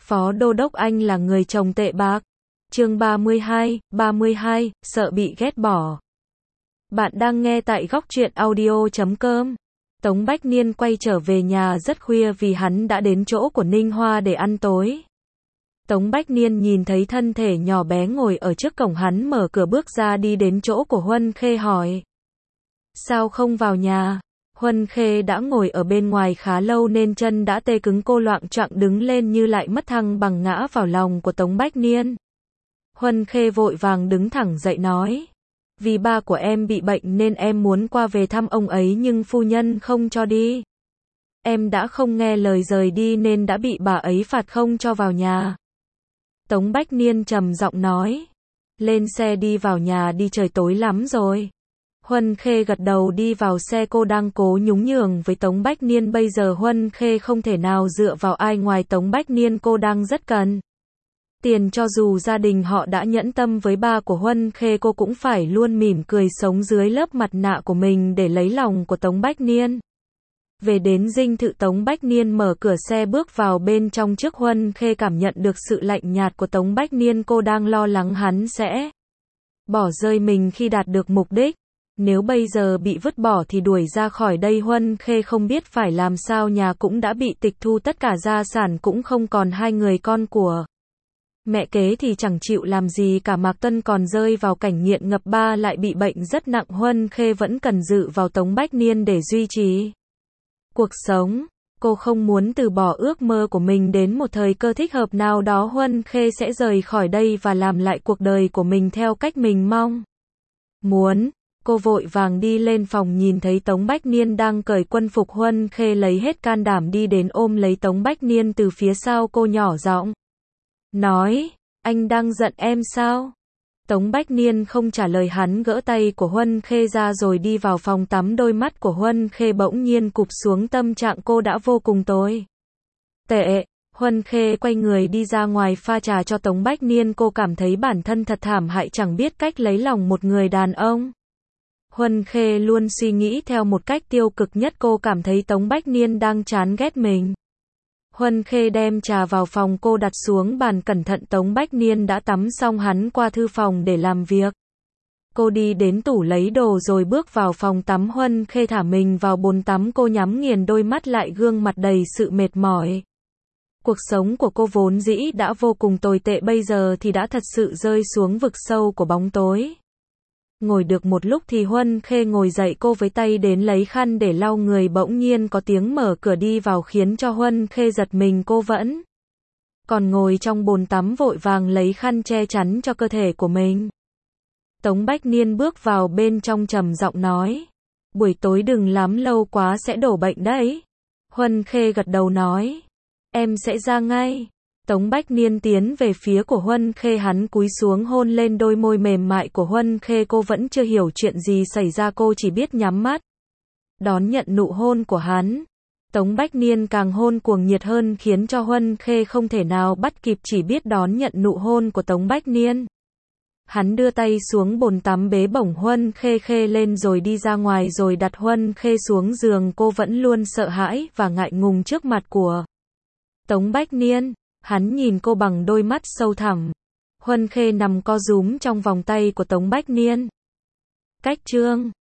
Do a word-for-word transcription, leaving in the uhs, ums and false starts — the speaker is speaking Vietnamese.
Phó Đô đốc anh là người chồng tệ bạc. Chương ba mươi hai, ba mươi hai, sợ bị ghét bỏ. Bạn đang nghe tại góc truyện audio chấm com. Tống Bách Niên quay trở về nhà rất khuya vì hắn đã đến chỗ của Ninh Hoa để ăn tối. Tống Bách Niên nhìn thấy thân thể nhỏ bé ngồi ở trước cổng, hắn mở cửa bước ra đi đến chỗ của Huân Khê hỏi. Sao không vào nhà? Huân Khê đã ngồi ở bên ngoài khá lâu nên chân đã tê cứng, cô loạng choạng đứng lên như lại mất thăng bằng ngã vào lòng của Tống Bách Niên. Huân Khê vội vàng đứng thẳng dậy nói. Vì ba của em bị bệnh nên em muốn qua về thăm ông ấy nhưng phu nhân không cho đi. Em đã không nghe lời rời đi nên đã bị bà ấy phạt không cho vào nhà. Tống Bách Niên trầm giọng nói. Lên xe đi vào nhà đi, trời tối lắm rồi. Huân Khê gật đầu đi vào xe, cô đang cố nhún nhường với Tống Bách Niên. Bây giờ Huân Khê không thể nào dựa vào ai ngoài Tống Bách Niên, cô đang rất cần tiền. Cho dù gia đình họ đã nhẫn tâm với ba của Huân Khê, cô cũng phải luôn mỉm cười sống dưới lớp mặt nạ của mình để lấy lòng của Tống Bách Niên. Về đến dinh thự, Tống Bách Niên mở cửa xe bước vào bên trong trước. Huân Khê cảm nhận được sự lạnh nhạt của Tống Bách Niên, cô đang lo lắng hắn sẽ bỏ rơi mình khi đạt được mục đích. Nếu bây giờ bị vứt bỏ thì đuổi ra khỏi đây Huân Khê không biết phải làm sao. Nhà cũng đã bị tịch thu, tất cả gia sản cũng không còn, hai người con của mẹ kế thì chẳng chịu làm gì cả. Mạc Tuân còn rơi vào cảnh nghiện ngập, ba lại bị bệnh rất nặng. Huân Khê vẫn cần dựa vào Tống Bách Niên để duy trì cuộc sống. Cô không muốn từ bỏ ước mơ của mình, đến một thời cơ thích hợp nào đó Huân Khê sẽ rời khỏi đây và làm lại cuộc đời của mình theo cách mình mong muốn. Cô vội vàng đi lên phòng, nhìn thấy Tống Bách Niên đang cởi quân phục. Huân Khê lấy hết can đảm đi đến ôm lấy Tống Bách Niên từ phía sau, cô nhỏ giọng nói, anh đang giận em sao? Tống Bách Niên không trả lời, hắn gỡ tay của Huân Khê ra rồi đi vào phòng tắm. Đôi mắt của Huân Khê bỗng nhiên cụp xuống, tâm trạng cô đã vô cùng tồi tệ. Huân Khê quay người đi ra ngoài pha trà cho Tống Bách Niên, cô cảm thấy bản thân thật thảm hại, chẳng biết cách lấy lòng một người đàn ông. Huân Khê luôn suy nghĩ theo một cách tiêu cực nhất, cô cảm thấy Tống Bách Niên đang chán ghét mình. Huân Khê đem trà vào phòng, cô đặt xuống bàn cẩn thận. Tống Bách Niên đã tắm xong, hắn qua thư phòng để làm việc. Cô đi đến tủ lấy đồ rồi bước vào phòng tắm. Huân Khê thả mình vào bồn tắm, cô nhắm nghiền đôi mắt lại, gương mặt đầy sự mệt mỏi. Cuộc sống của cô vốn dĩ đã vô cùng tồi tệ, bây giờ thì đã thật sự rơi xuống vực sâu của bóng tối. Ngồi được một lúc thì Huân Khê ngồi dậy, cô với tay đến lấy khăn để lau người. Bỗng nhiên có tiếng mở cửa đi vào khiến cho Huân Khê giật mình, cô vẫn còn ngồi trong bồn tắm vội vàng lấy khăn che chắn cho cơ thể của mình. Tống Bách Niên bước vào bên trong trầm giọng nói, buổi tối đừng lắm lâu quá sẽ đổ bệnh đấy. Huân Khê gật đầu nói, em sẽ ra ngay. Tống Bách Niên tiến về phía của Huân Khê, hắn cúi xuống hôn lên đôi môi mềm mại của Huân Khê. Cô vẫn chưa hiểu chuyện gì xảy ra, cô chỉ biết nhắm mắt đón nhận nụ hôn của hắn. Tống Bách Niên càng hôn cuồng nhiệt hơn khiến cho Huân Khê không thể nào bắt kịp, chỉ biết đón nhận nụ hôn của Tống Bách Niên. Hắn đưa tay xuống bồn tắm bế bổng Huân Khê Khê lên rồi đi ra ngoài, rồi đặt Huân Khê xuống giường. Cô vẫn luôn sợ hãi và ngại ngùng trước mặt của Tống Bách Niên. Hắn nhìn cô bằng đôi mắt sâu thẳm. Huân Khê nằm co rúm trong vòng tay của Tống Bách Niên. Cách chương